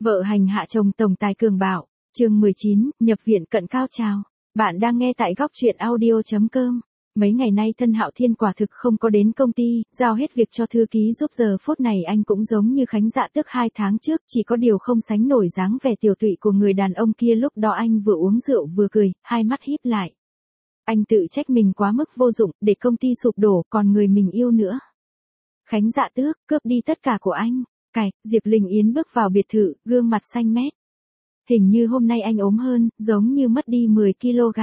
Vợ hành hạ chồng tổng tài cường bạo, chương 19, nhập viện cận cao trào. Bạn đang nghe tại góc truyện audio.com. Mấy ngày nay thân Hạo Thiên quả thực không có đến công ty, giao hết việc cho thư ký giúp. Giờ phút này anh cũng giống như Khánh Dạ Tước 2 tháng trước, chỉ có điều không sánh nổi dáng vẻ tiểu tụy của người đàn ông kia. Lúc đó anh vừa uống rượu vừa cười, hai mắt híp lại. Anh tự trách mình quá mức vô dụng, để công ty sụp đổ, còn người mình yêu nữa. Khánh Dạ Tước, cướp đi tất cả của anh. Diệp Linh Yến bước vào biệt thự, gương mặt xanh mét. Hình như hôm nay anh ốm hơn, giống như mất đi 10 kg.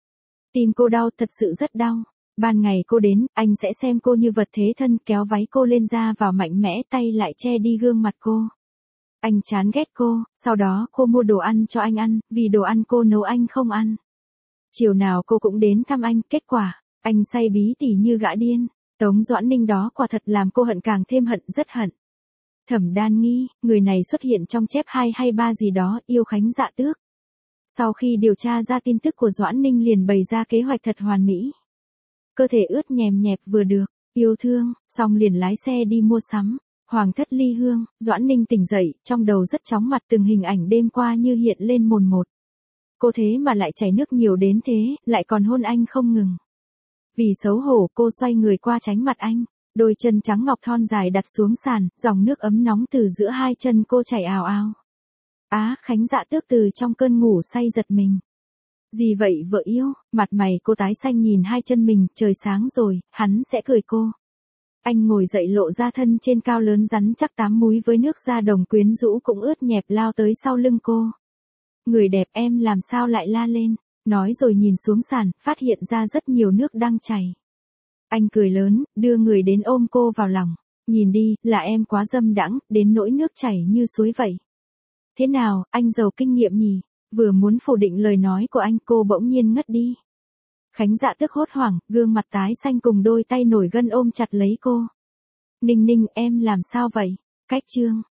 Tim cô đau, thật sự rất đau. Ban ngày cô đến, anh sẽ xem cô như vật thế thân, kéo váy cô lên ra vào mạnh mẽ, tay lại che đi gương mặt cô. Anh chán ghét cô, sau đó cô mua đồ ăn cho anh ăn, vì đồ ăn cô nấu anh không ăn. Chiều nào cô cũng đến thăm anh, kết quả, anh say bí tỉ như gã điên. Tống Doãn Ninh đó quả thật làm cô hận càng thêm hận, rất hận. Thẩm Đan nghi, người này xuất hiện trong chép 2 hay 3 gì đó, yêu Khánh Dạ Tước. Sau khi điều tra ra tin tức của Doãn Ninh liền bày ra kế hoạch thật hoàn mỹ. Cơ thể ướt nhèm nhẹp vừa được, yêu thương, xong liền lái xe đi mua sắm. Hoàng thất ly hương, Doãn Ninh tỉnh dậy, trong đầu rất chóng mặt, từng hình ảnh đêm qua như hiện lên mồn một. Cô thế mà lại chảy nước nhiều đến thế, lại còn hôn anh không ngừng. Vì xấu hổ cô xoay người qua tránh mặt anh. Đôi chân trắng ngọc thon dài đặt xuống sàn, dòng nước ấm nóng từ giữa hai chân cô chảy ào ào. Khánh Dạ Tước từ trong cơn ngủ say giật mình. Gì vậy vợ yêu, mặt mày cô tái xanh nhìn hai chân mình, trời sáng rồi, hắn sẽ cười cô. Anh ngồi dậy lộ ra thân trên cao lớn rắn chắc 8 múi với nước da đồng quyến rũ cũng ướt nhẹp lao tới sau lưng cô. Người đẹp em làm sao lại la lên, nói rồi nhìn xuống sàn, phát hiện ra rất nhiều nước đang chảy. Anh cười lớn, đưa người đến ôm cô vào lòng. Nhìn đi, là em quá dâm đãng, đến nỗi nước chảy như suối vậy. Thế nào, anh giàu kinh nghiệm nhỉ? Vừa muốn phủ định lời nói của anh, cô bỗng nhiên ngất đi. Khánh Dạ Tước hốt hoảng, gương mặt tái xanh cùng đôi tay nổi gân ôm chặt lấy cô. Ninh Ninh, em làm sao vậy? Cách chương,